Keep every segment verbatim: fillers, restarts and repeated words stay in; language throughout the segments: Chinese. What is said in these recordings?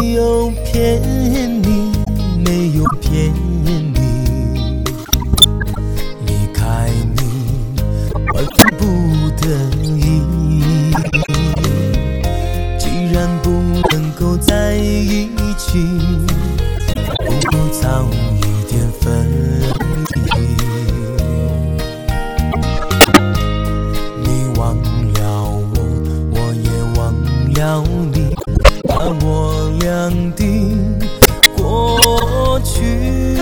没有骗你，没有骗你，离开你万分不得已。既然不能够在一起，不如早一点分离。你忘了我，我也忘了你，把我俩的过去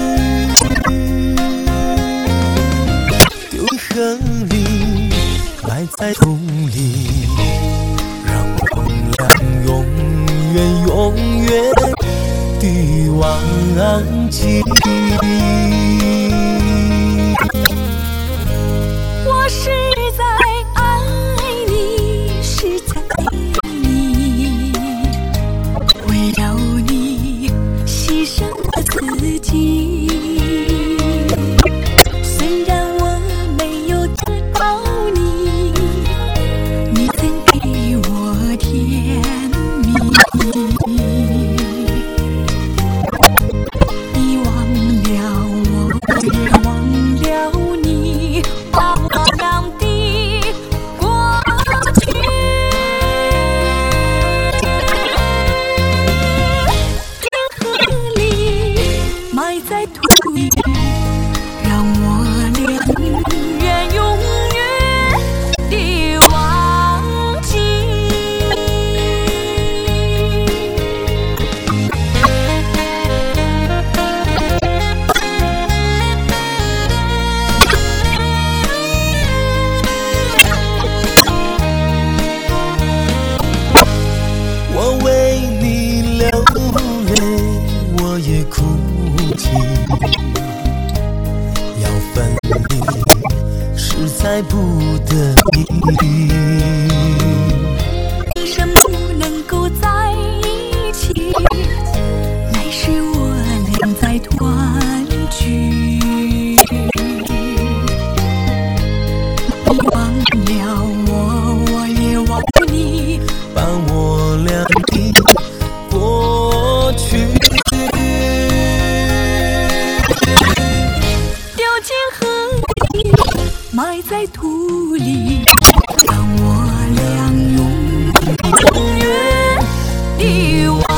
丢河里，埋在土里，让我俩永远永远地忘记。 我实在爱你，实在爱你，为了你牺牲了自己。虽然我没有得到你，你曾给我甜蜜。你忘了我，也忘了你，把我俩的过去丢河里，埋在土里，让我俩永远永远地忘记。 我为你流泪，我也哭泣，要分离实在不得已。 今生不能够在一起，来世我俩再团聚。你忘了我，我也忘了你， 把我俩的过去丢进河里，埋在土里，让我俩永永远地忘